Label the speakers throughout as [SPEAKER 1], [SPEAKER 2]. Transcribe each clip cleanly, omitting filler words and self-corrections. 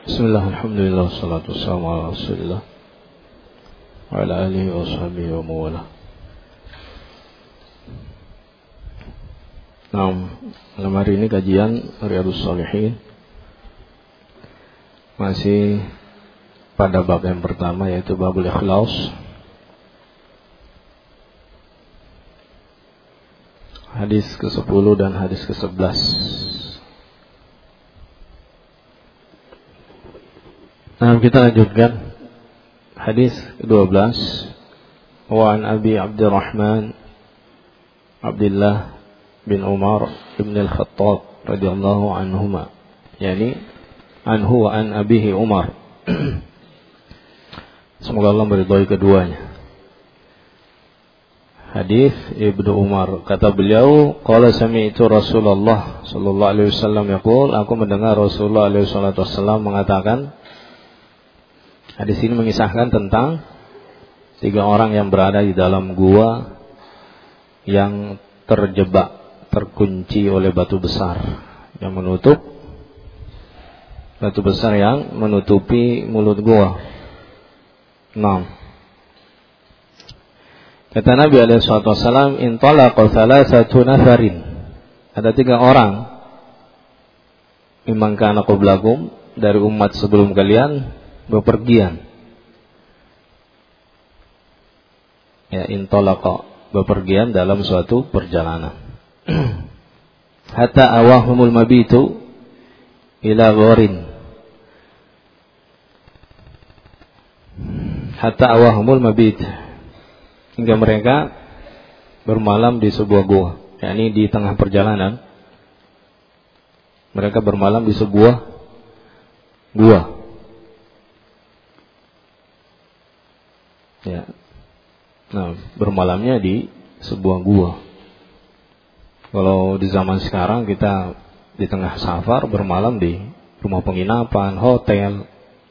[SPEAKER 1] Bismillah, alhamdulillah, wassalatu wassalamu ala rasulillah wa ala alihi wa sahbihi wa mawalah. Malam hari ini kajian Riyadhus Shalihin masih pada bab yang pertama, yaitu babul ikhlas. Hadis ke-10 dan hadis ke-11. Kita lanjutkan hadis ke-12. Wa an Abi Abdurrahman Abdullah bin Umar bin Al-Khattab radhiyallahu anhuma, yani anhu wa an abihi Umar. Semoga Allah meridhai keduanya. Hadis Ibnu Umar, kata beliau, qala sami'tu Rasulullah sallallahu alaihi wasallam yaqul, aku mendengar Rasulullah alaihi wasallam mengatakan. Hadis ini mengisahkan tentang 3 orang yang berada di dalam gua yang terjebak, terkunci oleh batu besar yang menutup, batu besar yang menutupi mulut gua. Kata Nabi alaihi wasallam, intalaqa thalathatu nafarin. Ada 3 orang, mimman kana qablakum, dari umat sebelum kalian, bepergian. Ya, intalaqa, bepergian dalam suatu perjalanan. Hatta awahumul mabitu ila gharin. Hatta awahumul mabit, hingga mereka bermalam di sebuah gua. yakni di tengah perjalanan mereka bermalam di sebuah gua. Ya. Bermalamnya di sebuah gua. Kalau di zaman sekarang kita di tengah safar bermalam di rumah penginapan, hotel.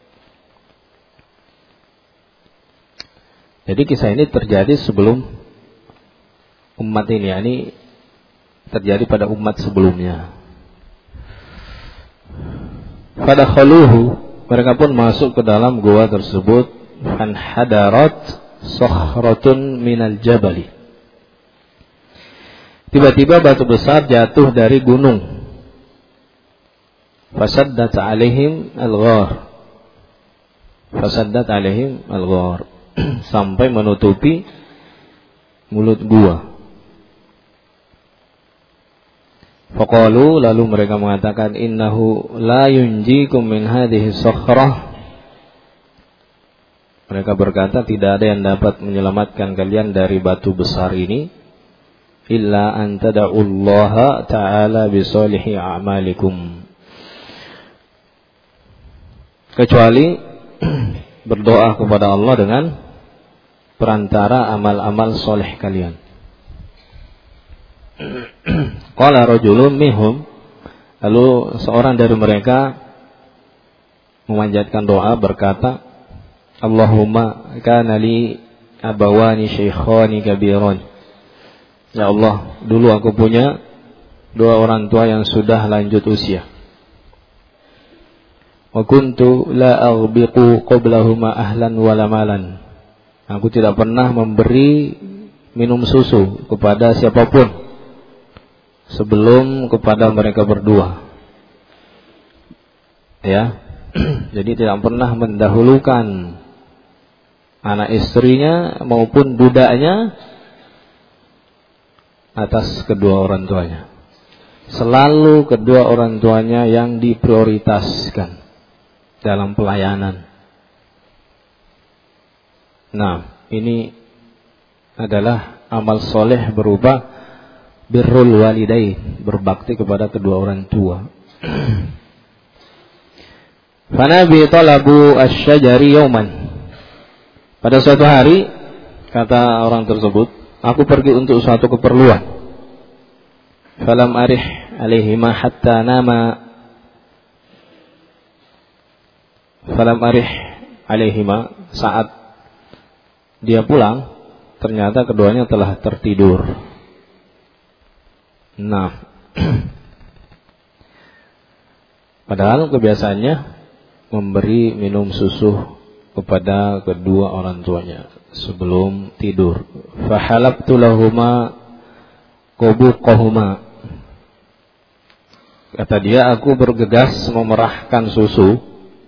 [SPEAKER 1] Jadi kisah ini terjadi sebelum umat ini, yakni terjadi pada umat sebelumnya. Pada khaluhu, mereka pun masuk ke dalam gua tersebut. Fan hadarat sakhratun minal jabali. Tiba-tiba batu besar jatuh dari gunung. Fasaddat alaihim al-ghar. Fasaddat alaihim al-ghar. Sampai menutupi mulut gua. Faqalu, lalu mereka mengatakan, innahu la yunjikum min hadhihi sakhrah. Mereka berkata, tidak ada yang dapat menyelamatkan kalian dari batu besar ini illa an tada'ullaha ta'ala bisalihi a'malikum, kecuali berdoa kepada Allah dengan perantara amal-amal soleh kalian. Qala rajulun minhum, lalu seorang dari mereka memanjatkan doa berkata, Allahumma kana li abawani shaykhani kabiran. Ya Allah, dulu aku punya 2 orang tua yang sudah lanjut usia. Wa kuntu la aghbiqu qablahuma ahlan wala malan. Aku tidak pernah memberi minum susu kepada siapapun sebelum kepada mereka berdua. Ya. Jadi tidak pernah mendahulukan anak istrinya maupun budaknya atas kedua orang tuanya. Selalu kedua orang tuanya yang diprioritaskan dalam pelayanan. Ini adalah amal soleh berupa birrul walidain, berbakti kepada kedua orang tua. Fanabi talabu asy-syajari yauman. Pada suatu hari, kata orang tersebut, aku pergi untuk suatu keperluan. Falam arih alaihima hatta nama. Falam arih alaihima, saat dia pulang, ternyata keduanya telah tertidur. Padahal kebiasaannya memberi minum susu kepada kedua orang tuanya sebelum tidur. Fahalabtu lahuma qubuqahuma. Kata dia, aku bergegas memerahkan susu.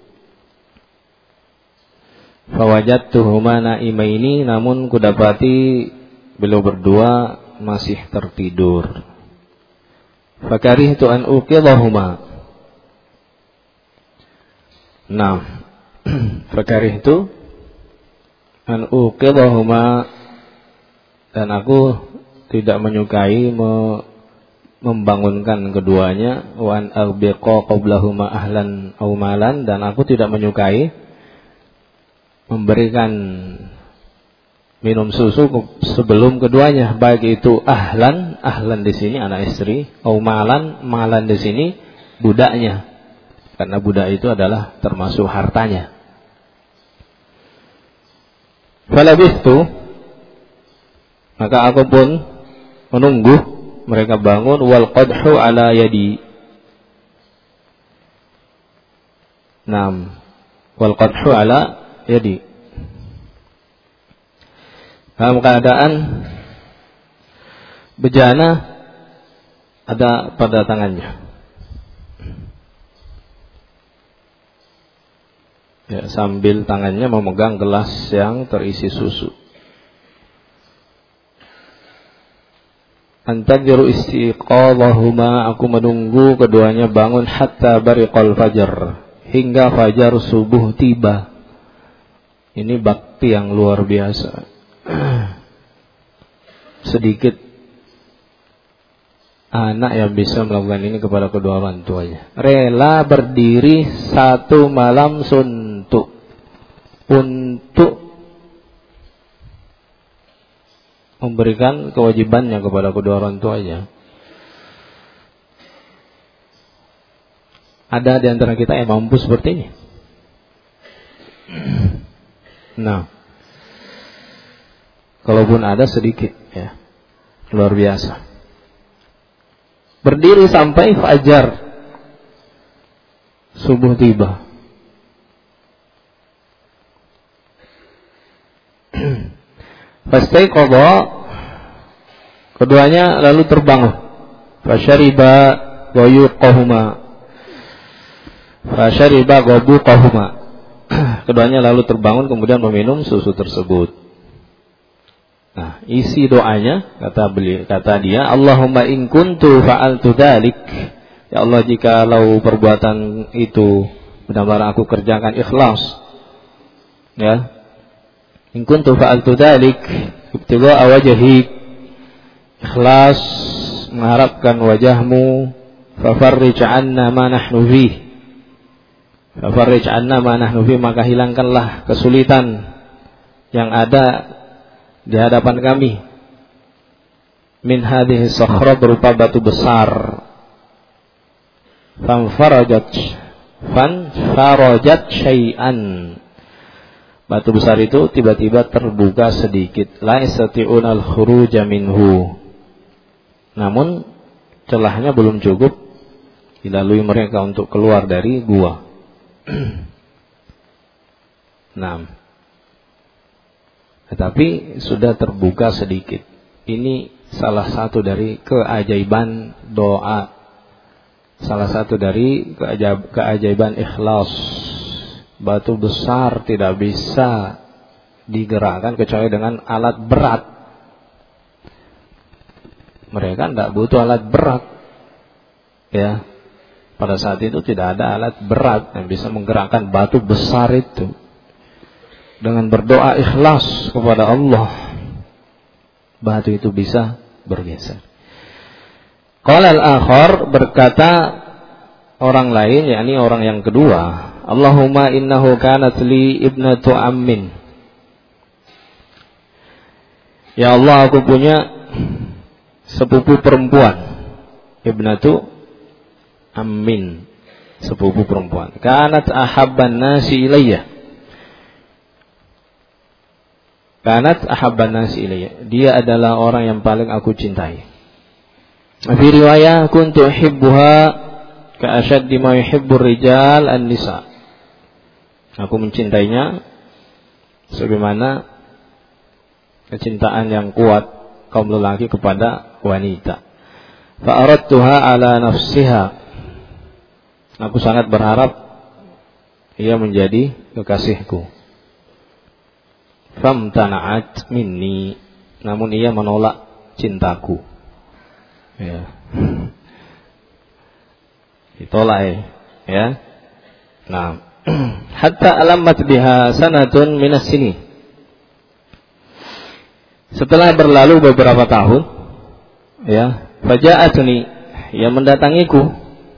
[SPEAKER 1] Fawajadtuhuma naimaini, namun kudapati beliau berdua masih tertidur. Fakarihtu an uqidhahuma. Nah, fakarihtu an uqidhahuma, dan aku tidak menyukai membangunkan keduanya. Wa an arbiqa qablahuma ahlan aw malan, dan aku tidak menyukai memberikan minum susu sebelum keduanya, baik itu ahlan di sini anak istri, aw malan di sini budaknya, karena budak itu adalah termasuk hartanya. Falabithtu, maka aku pun menunggu mereka bangun. Wal qadhu ala yadi. Naam, wal qadhu ala yadi. Dalam keadaan bejana ada pada tangannya. Ya, sambil tangannya memegang gelas yang terisi susu. Antadiru istiqadhahuma, aku menunggu keduanya bangun hatta bariqal fajar, hingga fajar subuh tiba. Ini bakti yang luar biasa. Sedikit anak yang bisa melakukan ini kepada kedua orang tuanya. Rela berdiri satu malam suntuk untuk memberikan kewajibannya kepada kedua orang tuanya. Ada di antara kita yang mampu seperti ini? Nah, kalaupun ada sedikit, ya, luar biasa. Berdiri sampai fajar subuh tiba. Fastaiqadha, keduanya lalu terbangun. Fasyariba ghayuqahuma. Fasyariba ghabuqahuma. Keduanya lalu terbangun kemudian meminum susu tersebut. Nah, isi doanya kata dia, Allahumma in kuntu fa'altu dzalik. Ya Allah, jikalau perbuatan itu benar-benar aku kerjakan ikhlas, ya, in kuntu fa'altu dzalik ibtigha'a wajhik, ikhlas mengharapkan wajahmu, fafarrij 'anna ma nahnu fih, fafarrij 'anna ma nahnu fih, maka hilangkanlah kesulitan yang ada di hadapan kami. Min hadhihi sakhra, berupa batu besar. Fanfarajat syai'an, batu besar itu tiba-tiba terbuka sedikit. La yastati'una al-khuruja minhu, namun celahnya belum cukup dilalui mereka untuk keluar dari gua. Nah, tetapi sudah terbuka sedikit. Ini salah satu dari keajaiban doa, salah satu dari keajaiban ikhlas. Batu besar tidak bisa digerakkan kecuali dengan alat berat. Mereka tidak butuh alat berat, ya. Pada saat itu tidak ada alat berat yang bisa menggerakkan batu besar itu. Dengan berdoa ikhlas kepada Allah, batu itu bisa bergeser. Qala al-akhar, berkata orang lain, yakni orang yang kedua, Allahumma innahu kanat li ibnatu ammin. Ya Allah, aku punya sepupu perempuan. Ibnatu ammin, sepupu perempuan. Kanat ahabban nasi ilayya. Kanat ahabban nasi ilayya, dia adalah orang yang paling aku cintai. Fi riwayah kuntu uhibbuha ka ashaddi ma yuhibbur rijal an-nisa. Aku mencintainya sebagaimana kecintaan yang kuat kaum lelaki kepada wanita. Fa aradtuha ala nafsiha. Aku sangat berharap ia menjadi kekasihku. Famtana'at minni. Namun ia menolak cintaku. Ya. Ditolak ya. Nah, hatta alamat biha sanatun minas sini. Setelah berlalu beberapa tahun, ya, faja'atni, ia mendatangiku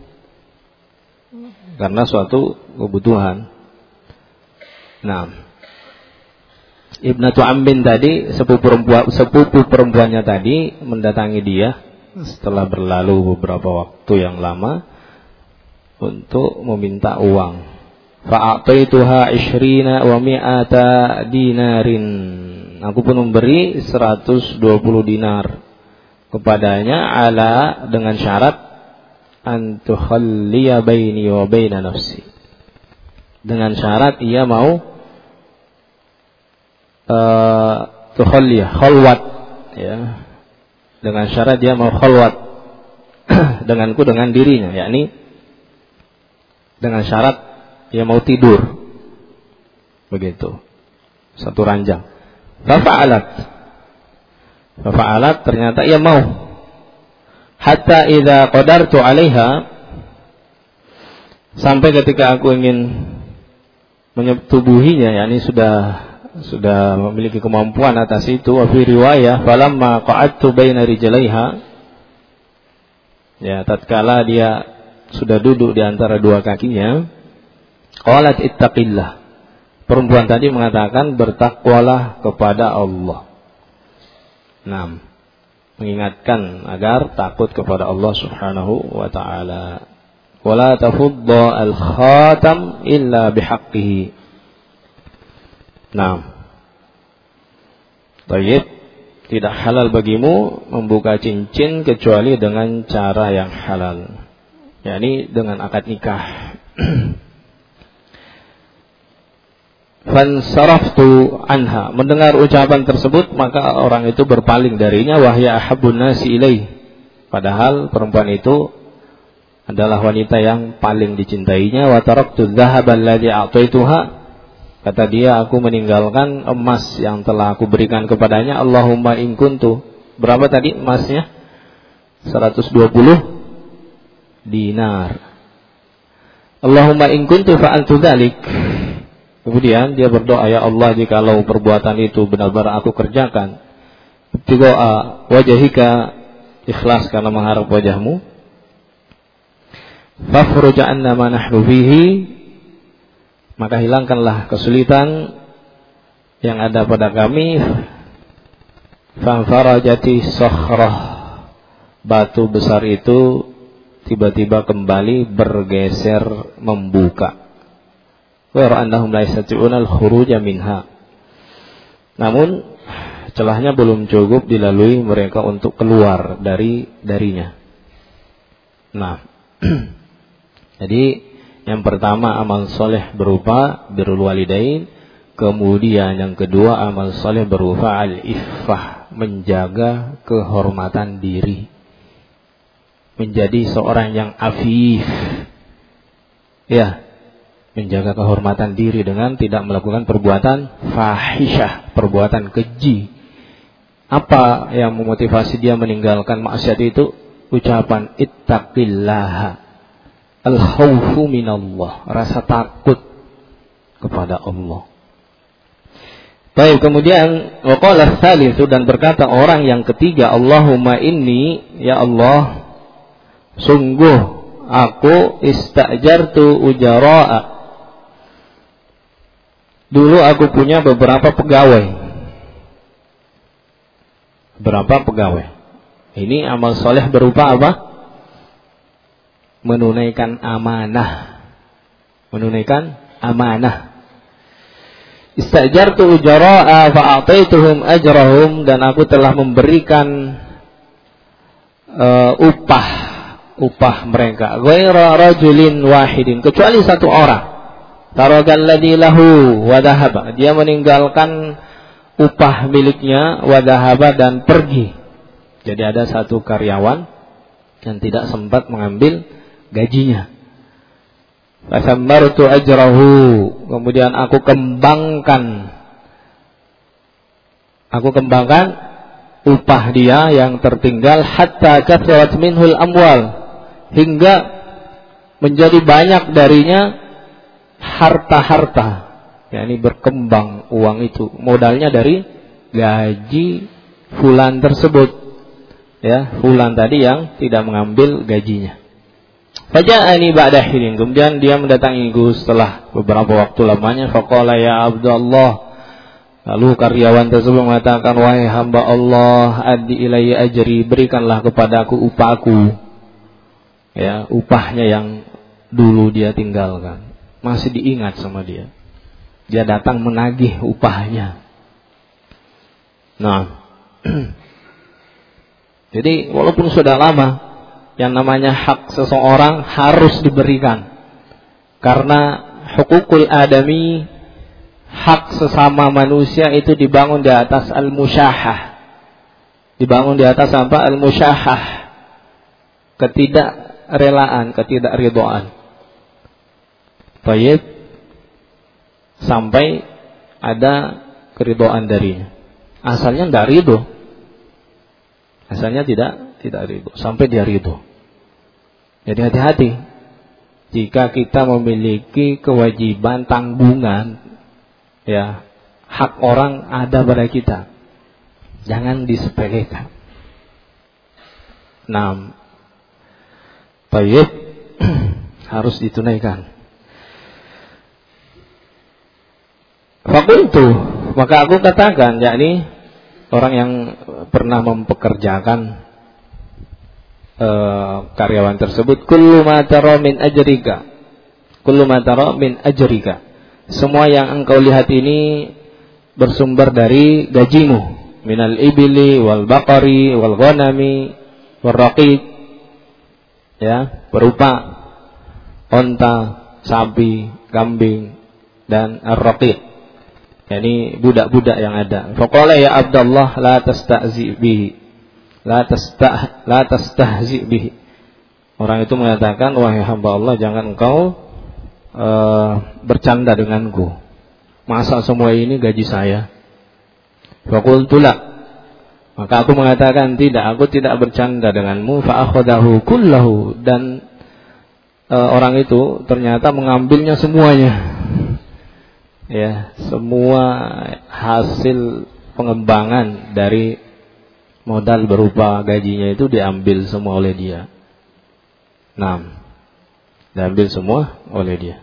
[SPEAKER 1] karena suatu kebutuhan. Nah, Ibnatu Ammin tadi, sepupu perempuannya tadi mendatangi dia setelah berlalu beberapa waktu yang lama untuk meminta uang. Fa'ataituha 20 wa mi'ata dinarin. Aku pun memberi 120 dinar kepadanya ala dengan syarat an tukhalliya baini wa baina nafsi. Dengan syarat ia mau khalwat, ya, dengan syarat dia mau khalwat denganku, dengan dirinya, yakni dengan syarat dia mau tidur, begitu, satu ranjang. Fafa'alat, ternyata ia mau. Hatta idza qadartu 'alaiha, sampai ketika aku ingin menyetubuhinya, yakni sudah memiliki kemampuan atas itu. Wa fi riwayah falamma qa'adtu baina rijlaiha, ya, tatkala dia sudah duduk di antara dua kakinya, qalat ittaqillah, perempuan tadi mengatakan bertakwalah kepada Allah. Nah, mengingatkan agar takut kepada Allah Subhanahu wa taala. Wala tafudda al-khatam illa bihaqqihi. Nah, baik, tidak halal bagimu membuka cincin kecuali dengan cara yang halal, yakni dengan akad nikah. Fansaraftu anha, mendengar ucapan tersebut maka orang itu berpaling darinya. Wahya ahabbun nasi ilaih, padahal perempuan itu adalah wanita yang paling dicintainya. Wa taraktu dzahaba alladhi a'taituha, kata dia, aku meninggalkan emas yang telah aku berikan kepadanya. Allahumma in kuntu, berapa tadi emasnya? 120 dinar. Allahumma in kuntu fa'altu dzalik. Kemudian dia berdoa, ya Allah, jikalau perbuatan itu benar-benar aku kerjakan, ibtigha'a wajhika, ikhlas karena mengharap wajahmu, fafruj 'anna ma nahnu fihi, maka hilangkanlah kesulitan yang ada pada kami. Fanfarajati sakhrah, batu besar itu tiba-tiba kembali bergeser membuka. Wa ra'annahum la yastati'una al-khuruja minha, namun celahnya belum cukup dilalui mereka untuk keluar darinya. Nah, jadi yang pertama amal soleh berupa birrul walidain, kemudian yang kedua amal soleh berupa al-iffah, menjaga kehormatan diri, menjadi seorang yang afif, ya, menjaga kehormatan diri dengan tidak melakukan perbuatan fahisyah, perbuatan keji. Apa yang memotivasi dia meninggalkan maksiat itu? Ucapan ittaqillaha, al-khawfu minallah, rasa takut kepada Allah. Baik, kemudian waqala tsalitsu, dan berkata orang yang ketiga, Allahumma inni, ya Allah, sungguh aku istajartu ujara'a, dulu aku punya beberapa pegawai. Ini amal soleh berupa apa? Menunaikan amanah. Istajartu ujara'a fa'ataituhum ajrahum, dan aku telah memberikan upah mereka, ghaira rajulin wahidin, kecuali satu orang. Tarakal ladzi lahu wa dhahaba. Dia meninggalkan upah miliknya wa dhahaba dan pergi. Jadi ada satu karyawan yang tidak sempat mengambil gajinya. Fasammartu ajrahu. Kemudian aku kembangkan upah dia yang tertinggal hatta kathrat minhul amwal, hingga menjadi banyak darinya harta-harta, yakni berkembang uang itu, modalnya dari gaji fulan tersebut, ya, fulan tadi yang tidak mengambil gajinya. Faja'ani ba'da hinin, kemudian dia mendatangiku setelah beberapa waktu lamanya. Faqala ya Abdullah, lalu karyawan tersebut mengatakan, wahai hamba Allah, addi ilayya ajri, berikanlah kepadaku upahku, ya, upahnya yang dulu dia tinggalkan. Masih diingat sama dia. Dia datang menagih upahnya. Nah, jadi walaupun sudah lama, yang namanya hak seseorang harus diberikan. Karena hukukul adami, hak sesama manusia itu dibangun di atas al-musyahah. Dibangun di atas apa? Al-musyahah. Ketidakrelaan, ketidakridhaan. Baik, sampai ada keridhaan darinya. Asalnya tidak ridho, asalnya tidak ridho, sampai dia ridho. Jadi hati-hati jika kita memiliki kewajiban tanggungan, ya, hak orang ada pada kita, jangan disepelekan. Nah, baik, harus ditunaikan. Fakultu, maka aku katakan, yakni orang yang pernah mempekerjakan karyawan tersebut, kullu ma tara min ajrika, kullu ma tara min ajrika, semua yang engkau lihat ini bersumber dari gajimu, minal ibili wal baqari wal ghanami wal raqiq, ya, berupa onta, sapi, kambing dan ar-raqiq, yakni budak-budak yang ada. Faqala ya Abdullah la tastahzi bihi, la tastahzi bihi. Orang itu mengatakan, wahai hamba Allah, jangan engkau bercanda denganku. Masa semua ini gaji saya? Faqultu la, maka aku mengatakan, tidak, aku tidak bercanda denganmu. Fa akhadahu kullahu, dan orang itu ternyata mengambilnya semuanya. Ya, semua hasil pengembangan dari modal berupa gajinya itu diambil semua oleh dia. Nah, diambil semua oleh dia.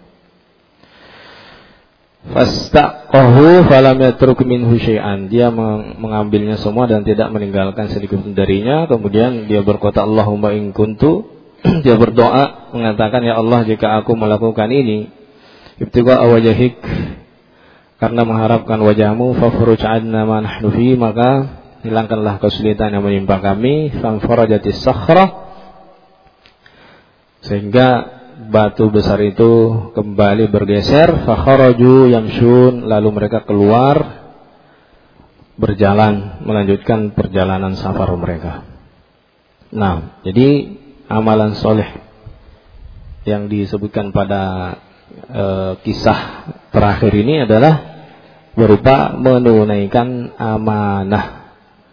[SPEAKER 1] Fastaqahu falam yatruk minhu syai'an. Dia mengambilnya semua dan tidak meninggalkan sedikit pun darinya. Kemudian dia berkata, Allahumma in kuntu, dia berdoa mengatakan, ya Allah, jika aku melakukan ini ibtigha wajhik, karena mengharapkan wajahmu, fafuruj anna ma nahnu fi, maka hilangkanlah kesulitan yang menimpa kami. Fanfarajatis sakhra, sehingga batu besar itu kembali bergeser. Fakharaju yamshun, lalu mereka keluar berjalan, melanjutkan perjalanan safar mereka. Nah, jadi amalan soleh yang disebutkan pada kisah terakhir ini adalah berupa menunaikan amanah,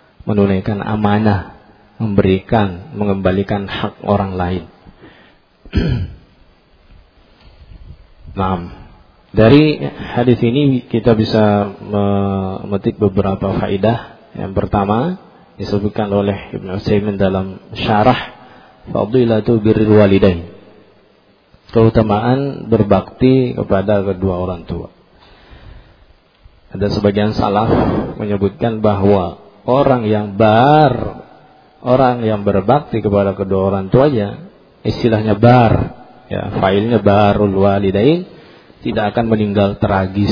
[SPEAKER 1] memberikan, mengembalikan hak orang lain. Nah, dari hadis ini kita bisa memetik beberapa faedah. Yang pertama disebutkan oleh Ibnu Utsaimin dalam syarah Fadilatu Birrul Walidain, keutamaan berbakti kepada kedua orang tua. Ada sebagian salaf menyebutkan bahwa orang yang berbakti kepada kedua orang tuanya, istilahnya bar, ya, failnya barul walidain, tidak akan meninggal tragis.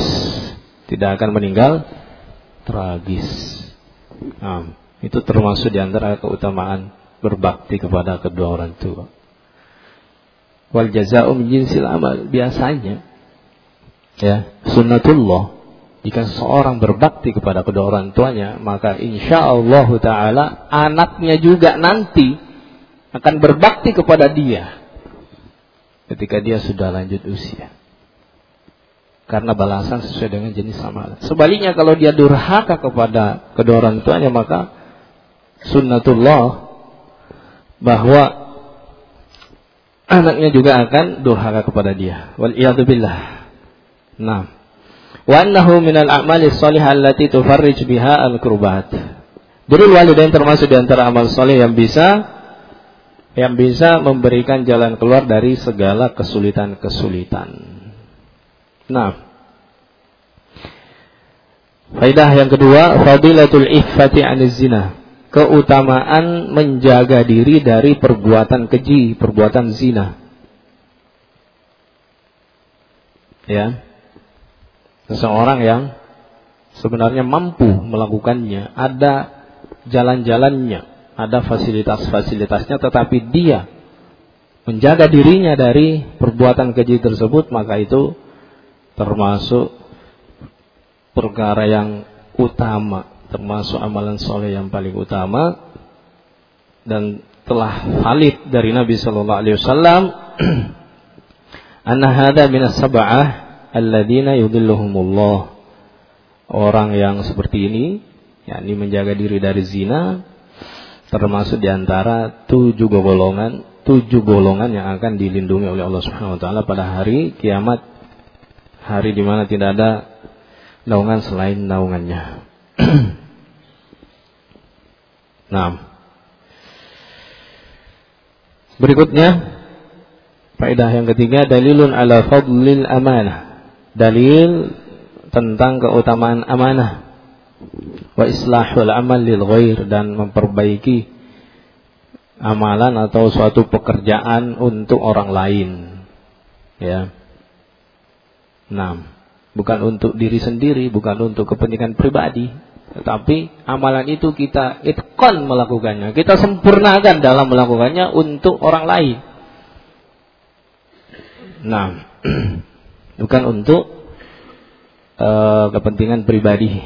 [SPEAKER 1] Nah, itu termasuk di antara keutamaan berbakti kepada kedua orang tua. Wal jazaa'u min jinsil amal, biasanya Ya, sunnatullah. Jika seorang berbakti kepada kedua orang tuanya, maka insyaallah taala anaknya juga nanti akan berbakti kepada dia ketika dia sudah lanjut usia. Karena balasan sesuai dengan jenis amalan. Sebaliknya kalau dia durhaka kepada kedua orang tuanya, maka sunnatullah bahwa anaknya juga akan durhaka kepada dia. Wal iyadu billah. Nah, wa annahu minal a'mali shalihah allati tufarrij biha al-kurbat. Birrul walidain termasuk di antara amal saleh yang bisa memberikan jalan keluar dari segala kesulitan-kesulitan. Nah, faedah yang kedua, fadilatul iffati 'aniz zina. Keutamaan menjaga diri dari perbuatan keji, perbuatan zina. Ya. Seseorang yang sebenarnya mampu melakukannya, ada jalan-jalannya, ada fasilitas-fasilitasnya, tetapi dia menjaga dirinya dari perbuatan keji tersebut, maka itu termasuk perkara yang utama, termasuk amalan soleh yang paling utama, dan telah valid dari Nabi sallallahu alaihi wasallam anna hadza minas sab'ah alladzina yudhilluhumullah. Orang yang seperti ini, yakni menjaga diri dari zina, termasuk di antara 7 golongan yang akan dilindungi oleh Allah Subhanahu wa taala pada hari kiamat, hari di mana tidak ada naungan selain naungannya. Nah, berikutnya faedah yang ketiga, dalilun ala fadlil amanah. Dalil tentang keutamaan amanah. Wa islahul amal lil ghair, dan memperbaiki amalan atau suatu pekerjaan untuk orang lain. Ya. Nah, bukan untuk diri sendiri, bukan untuk kepentingan pribadi, tetapi amalan itu kita itqan melakukannya, kita sempurnakan dalam melakukannya untuk orang lain. Nah, bukan untuk kepentingan pribadi.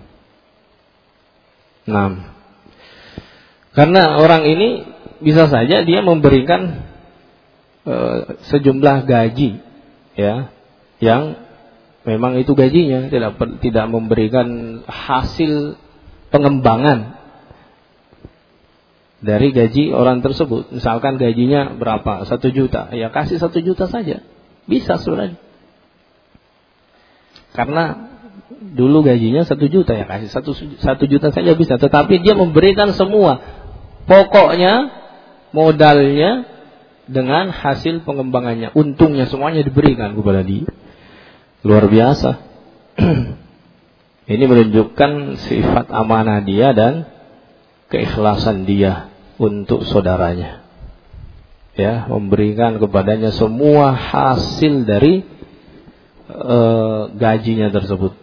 [SPEAKER 1] Nah, karena orang ini bisa saja dia memberikan sejumlah gaji, ya, yang memang itu gajinya, tidak memberikan hasil pengembangan dari gaji orang tersebut. Misalkan gajinya berapa? 1 juta, ya kasih 1 juta saja, bisa sudah. Karena dulu gajinya 1 juta, ya kasih 1 juta saja bisa. Tetapi dia memberikan semua, pokoknya modalnya dengan hasil pengembangannya, untungnya semuanya diberikan kepada dia. Luar biasa. Ini menunjukkan sifat amanah dia dan keikhlasan dia untuk saudaranya. Ya, memberikan kepadanya semua hasil dari gajinya tersebut.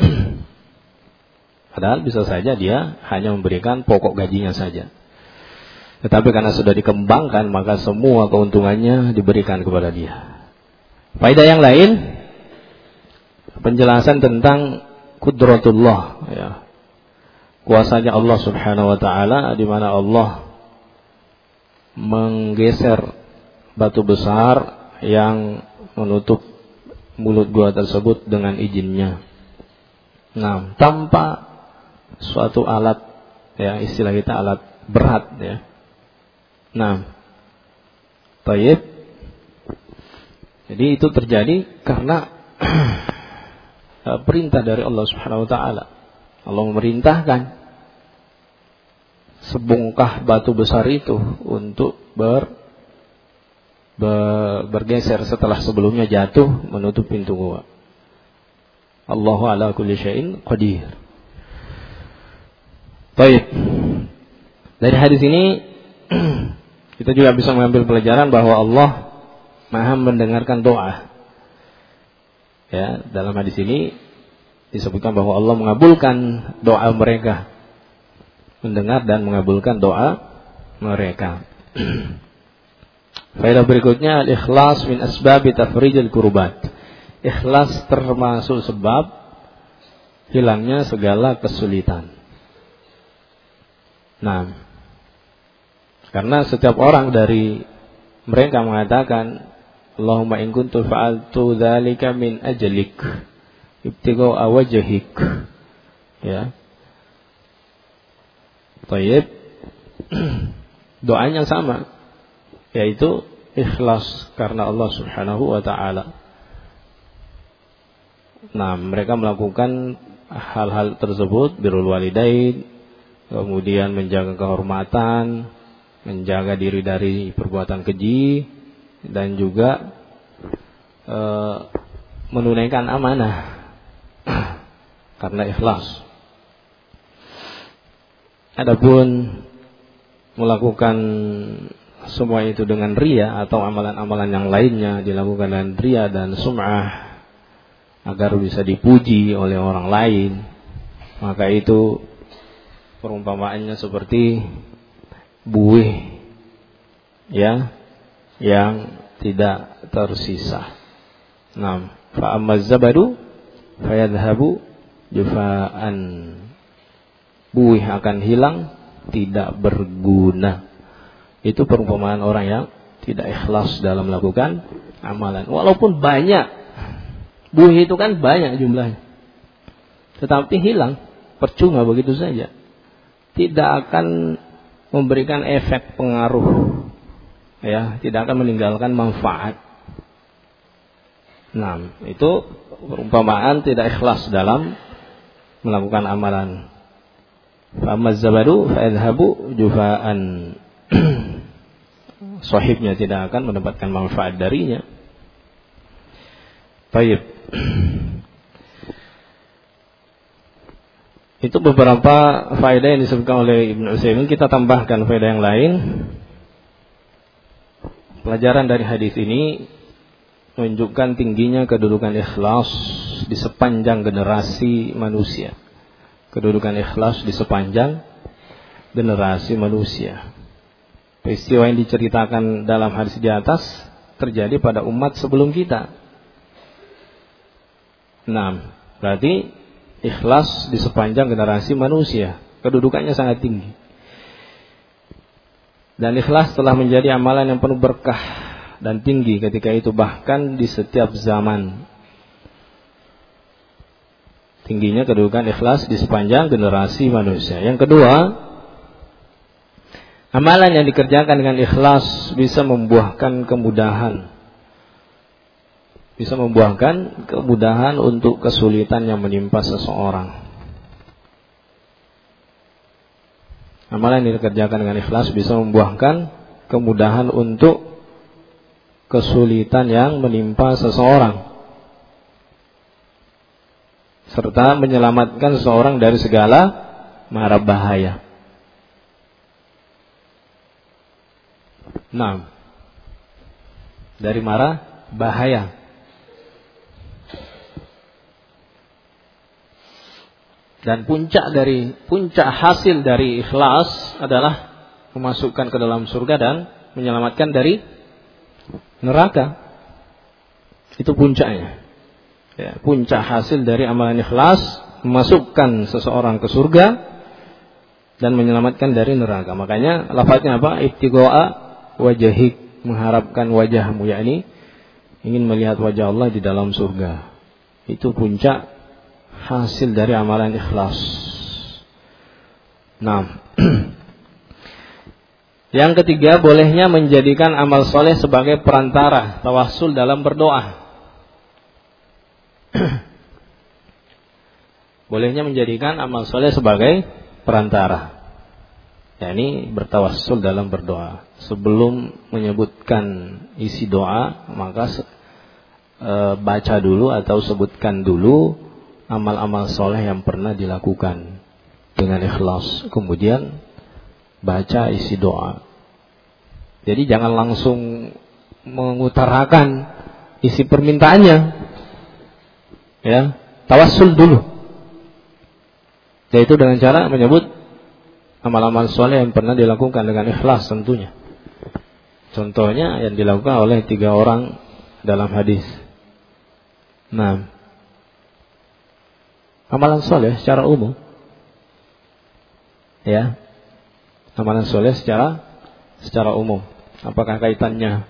[SPEAKER 1] Padahal bisa saja dia hanya memberikan pokok gajinya saja. Tetapi karena sudah dikembangkan, maka semua keuntungannya diberikan kepada dia. Faedah yang lain, penjelasan tentang qudratullah, ya, kuasanya Allah Subhanahu wa taala, di mana Allah menggeser batu besar yang menutup mulut gua tersebut dengan izinnya. Nah, tanpa suatu alat, ya, istilah kita alat berat, ya. Nah, baik. Jadi itu terjadi karena perintah dari Allah Subhanahu wa taala. Allah memerintahkan sebongkah batu besar itu untuk bergeser setelah sebelumnya jatuh menutup pintu gua. Allahu ala kulli syai'in qadir. Baik. Dari hadis ini kita juga bisa mengambil pelajaran bahwa Allah Maha mendengarkan doa. Ya, dalam hadis ini disebutkan bahwa Allah mengabulkan doa mereka, mendengar dan mengabulkan doa mereka. Faedah berikutnya, al-ikhlas min asbabi tafrijil kurbat. ikhlas termasuk sebab hilangnya segala kesulitan. Nah, karena setiap orang dari mereka mengatakan, Allahumma in kuntu fa'altu dzalika min ajlik ibtigha'a wajhik. Ya. Baik. Doanya sama, yaitu ikhlas karena Allah Subhanahu wa taala. Nah, mereka melakukan hal-hal tersebut, birrul walidain, kemudian menjaga kehormatan, menjaga diri dari perbuatan keji, dan juga menunaikan amanah karena ikhlas. Adapun melakukan semua itu dengan riya atau amalan-amalan yang lainnya dilakukan dengan riya dan sum'ah agar bisa dipuji oleh orang lain, maka itu perumpamaannya seperti buih ya yang tidak tersisa. Nah, fa amaz zabadu fayadhhabu jufaan. Buih akan hilang, tidak berguna. Itu perumpamaan orang yang tidak ikhlas dalam melakukan amalan. Walaupun banyak, buih itu kan banyak jumlahnya, tetapi hilang, percuma begitu saja. Tidak akan memberikan efek pengaruh, ya, tidak akan meninggalkan manfaat. Nah, itu perumpamaan tidak ikhlas dalam melakukan amalan. Famaz zabadu fa'adhabu jufaan. Sahibnya tidak akan mendapatkan manfaat darinya. Baik. Itu beberapa faedah yang disebutkan oleh Ibnu Utsaimin. Kita tambahkan faedah yang lain. Pelajaran dari hadis ini menunjukkan tingginya kedudukan ikhlas di sepanjang generasi manusia. Kedudukan ikhlas di sepanjang generasi manusia. Peristiwa yang diceritakan dalam hadis di atas terjadi pada umat sebelum kita. Nah, berarti ikhlas di sepanjang generasi manusia, kedudukannya sangat tinggi. Dan ikhlas telah menjadi amalan yang penuh berkah dan tinggi ketika itu, bahkan di setiap zaman. Tingginya kedudukan ikhlas di sepanjang generasi manusia. Yang kedua, amalan yang dikerjakan dengan ikhlas bisa membuahkan kemudahan. Bisa membuahkan kemudahan untuk kesulitan yang menimpa seseorang. Amalan yang dikerjakan dengan ikhlas bisa membuahkan kemudahan untuk kesulitan yang menimpa seseorang, serta menyelamatkan seseorang dari segala mara bahaya. Nah, dari mara bahaya. Dan puncak hasil dari ikhlas adalah memasukkan ke dalam surga dan menyelamatkan dari neraka. Itu puncaknya. Ya, puncak hasil dari amalan ikhlas memasukkan seseorang ke surga dan menyelamatkan dari neraka. Makanya lafaznya apa? Ibtigha'a wajhik, mengharapkan wajahmu, yakni ingin melihat wajah Allah di dalam surga. Itu puncak hasil dari amalan ikhlas. Nah, yang ketiga, bolehnya menjadikan amal soleh sebagai perantara tawassul dalam berdoa. Bolehnya menjadikan amal soleh sebagai perantara, yakni bertawassul dalam berdoa. Sebelum menyebutkan isi doa, maka baca dulu atau sebutkan dulu amal-amal soleh yang pernah dilakukan dengan ikhlas. Kemudian baca isi doa. Jadi jangan langsung mengutarakan isi permintaannya. Ya, tawassul dulu. Yaitu dengan cara menyebut amal-amal soleh yang pernah dilakukan dengan ikhlas tentunya. Contohnya yang dilakukan oleh 3 orang dalam hadis. Nah, amalan soleh secara umum, ya, amalan soleh secara umum. Apakah kaitannya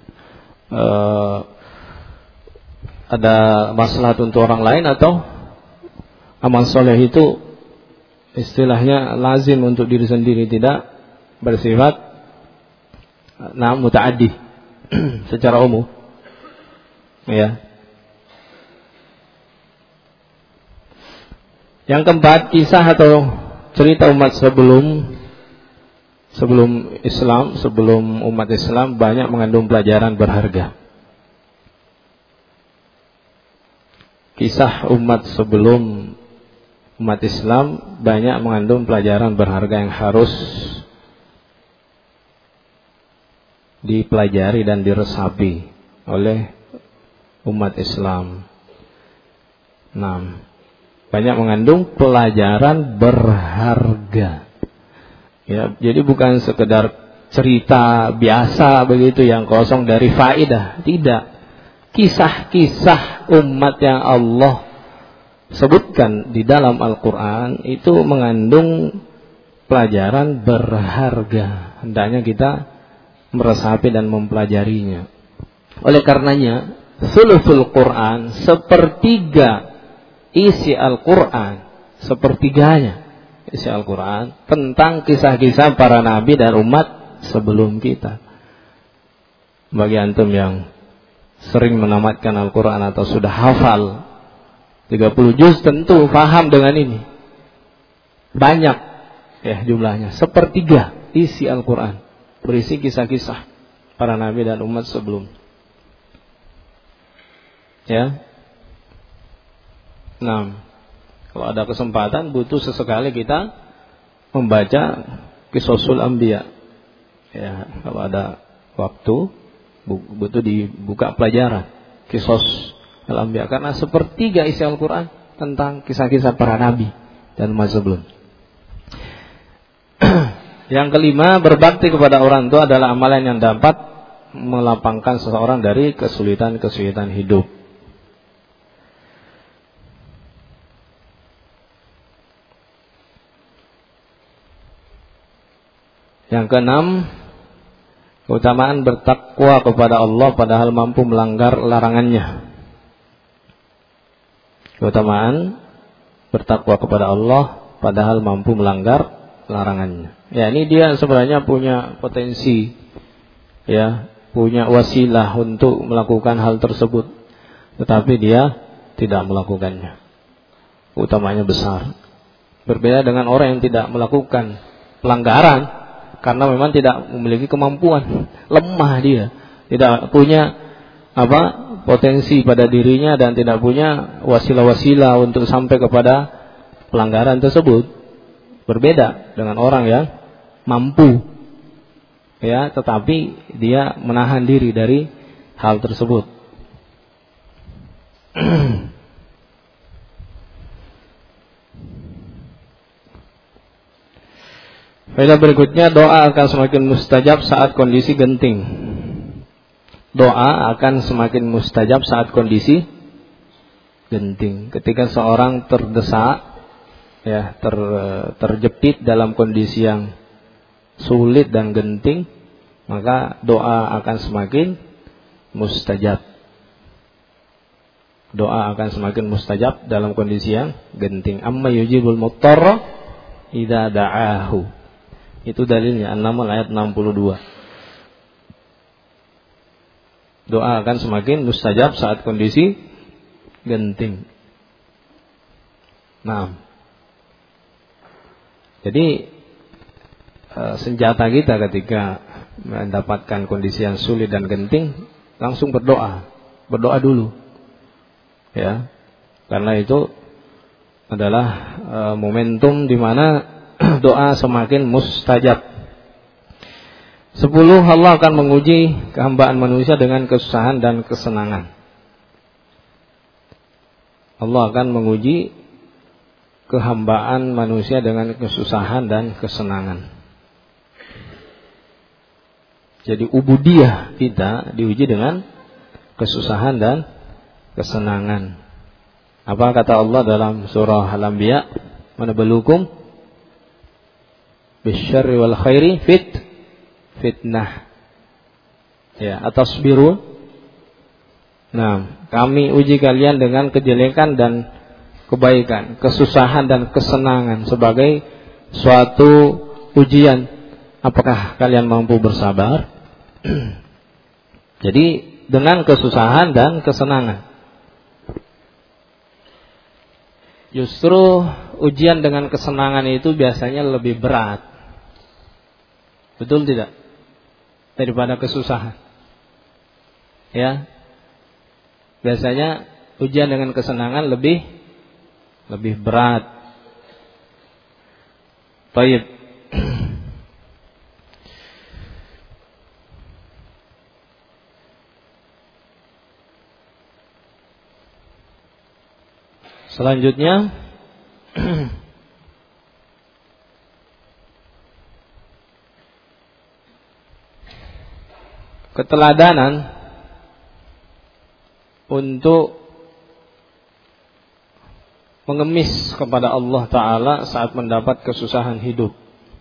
[SPEAKER 1] ada maslahat untuk orang lain, atau amal soleh itu istilahnya lazim untuk diri sendiri, tidak bersifat muta'addi secara umum, ya. Yang keempat, kisah atau cerita umat sebelum Islam, sebelum umat Islam banyak mengandung pelajaran berharga. Kisah umat sebelum umat Islam banyak mengandung pelajaran berharga yang harus dipelajari dan diresapi oleh umat Islam. Nah, banyak mengandung pelajaran berharga. Ya, jadi bukan sekedar cerita biasa begitu yang kosong dari faedah, tidak. Kisah-kisah umat yang Allah sebutkan di dalam Al-Quran itu mengandung pelajaran berharga. Hendaknya kita meresapi dan mempelajarinya. Oleh karenanya, thuluthul Quran, sepertiga isi Al-Quran, sepertiganya isi Al-Quran tentang kisah-kisah para nabi dan umat sebelum kita. Bagi antum yang sering menamatkan Al-Quran atau sudah hafal 30 juz, tentu paham dengan ini. Banyak ya jumlahnya, sepertiga isi Al-Quran berisi kisah-kisah para nabi dan umat sebelum. Ya. Nah, kalau ada kesempatan butuh sesekali kita membaca Qisasul Anbiya. Ya, kalau ada waktu butuh dibuka pelajaran Qisas Al-Anbiya, karena sepertiga isi Al-Quran tentang kisah-kisah para nabi dan umat sebelum. Yang kelima, berbakti kepada orang tua adalah amalan yang dapat melapangkan seseorang dari kesulitan-kesulitan hidup. Yang keenam, keutamaan bertakwa kepada Allah padahal mampu melanggar larangannya. Keutamaan bertakwa kepada Allah padahal mampu melanggar larangannya. Ya, ini dia sebenarnya punya potensi, ya, punya wasilah untuk melakukan hal tersebut, tetapi dia tidak melakukannya. Keutamanya besar. Berbeda dengan orang yang tidak melakukan pelanggaran karena memang tidak memiliki kemampuan, lemah dia, tidak punya potensi pada dirinya dan tidak punya wasilah-wasilah untuk sampai kepada pelanggaran tersebut. Berbeda dengan orang yang mampu, ya, tetapi dia menahan diri dari hal tersebut. Faedah berikutnya, doa akan semakin mustajab saat kondisi genting. Doa akan semakin mustajab saat kondisi genting. Ketika seorang terdesak, ya, terjepit dalam kondisi yang sulit dan genting, maka doa akan semakin mustajab. Doa akan semakin mustajab dalam kondisi yang genting. Amma yujibul muttarra idza da'ahu. Itu dalilnya An-Naml ayat 62. Doa akan semakin mustajab saat kondisi genting. Nah, jadi senjata kita ketika mendapatkan kondisi yang sulit dan genting, langsung berdoa dulu, ya, karena itu adalah momentum di mana doa semakin mustajab. 10. Allah akan menguji kehambaan manusia dengan kesusahan dan kesenangan. Allah akan menguji kehambaan manusia dengan kesusahan dan kesenangan. Jadi ubudiyah kita diuji dengan kesusahan dan kesenangan. Apa kata Allah dalam surah Al-Anbiya? Manabluukum bisyarri wal khairi fitnah. Ya, atasbiru. Nah, kami uji kalian dengan kejelekan dan kebaikan, kesusahan dan kesenangan sebagai suatu ujian. Apakah kalian mampu bersabar? Jadi dengan kesusahan dan kesenangan. Justru ujian dengan kesenangan itu biasanya lebih berat. Betul tidak? Daripada kesusahan. Ya. Biasanya ujian dengan kesenangan lebih berat. Baik. Selanjutnya keteladanan untuk mengemis kepada Allah Ta'ala saat mendapat kesusahan hidup.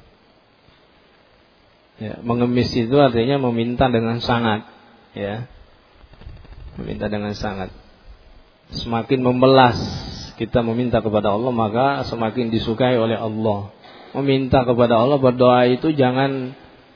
[SPEAKER 1] Ya, mengemis itu artinya meminta dengan sangat. Ya, meminta dengan sangat. Semakin membelas kita meminta kepada Allah, maka semakin disukai oleh Allah. Meminta kepada Allah, berdoa itu jangan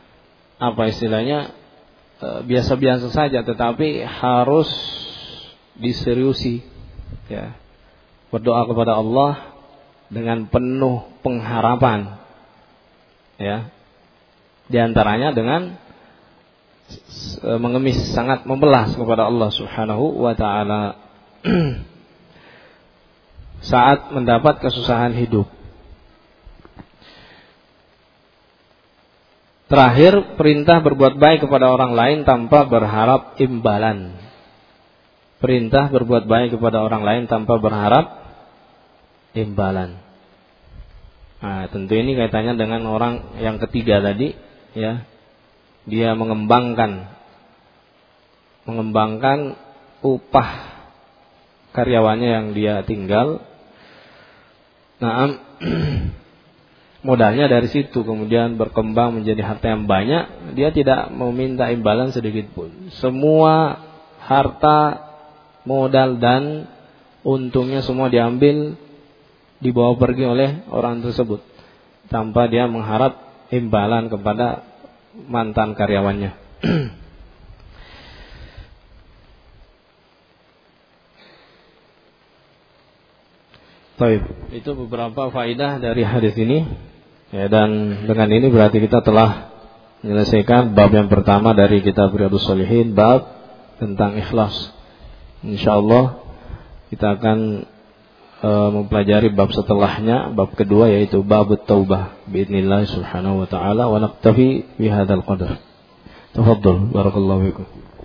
[SPEAKER 1] biasa-biasa saja, tetapi harus diseriusi. Ya. Berdoa kepada Allah dengan penuh pengharapan. Ya. Di antaranya dengan mengemis, sangat membelas kepada Allah Subhanahu wa Ta'ala saat mendapat kesusahan hidup. Terakhir, perintah berbuat baik kepada orang lain tanpa berharap imbalan. Perintah berbuat baik kepada orang lain tanpa berharap imbalan. Nah, tentu ini kaitannya dengan orang yang ketiga tadi, ya. Dia mengembangkan upah karyawannya yang dia tinggal. Nah, modalnya dari situ, kemudian berkembang menjadi harta yang banyak, dia tidak meminta imbalan sedikit pun. Semua harta, modal dan untungnya semua diambil, dibawa pergi oleh orang tersebut tanpa dia mengharap imbalan kepada mantan karyawannya. Baik, itu beberapa faidah dari hadis ini. Ya, dan dengan ini berarti kita telah menyelesaikan bab yang pertama dari kitab Riyadhus Shalihin, bab tentang ikhlas. Insyaallah kita akan mempelajari bab setelahnya, bab kedua, yaitu bab taubah biidznillah subhanahu wa ta'ala, wa naqtafi bihadzal qadar. Tafadhal, barakallahu fikum.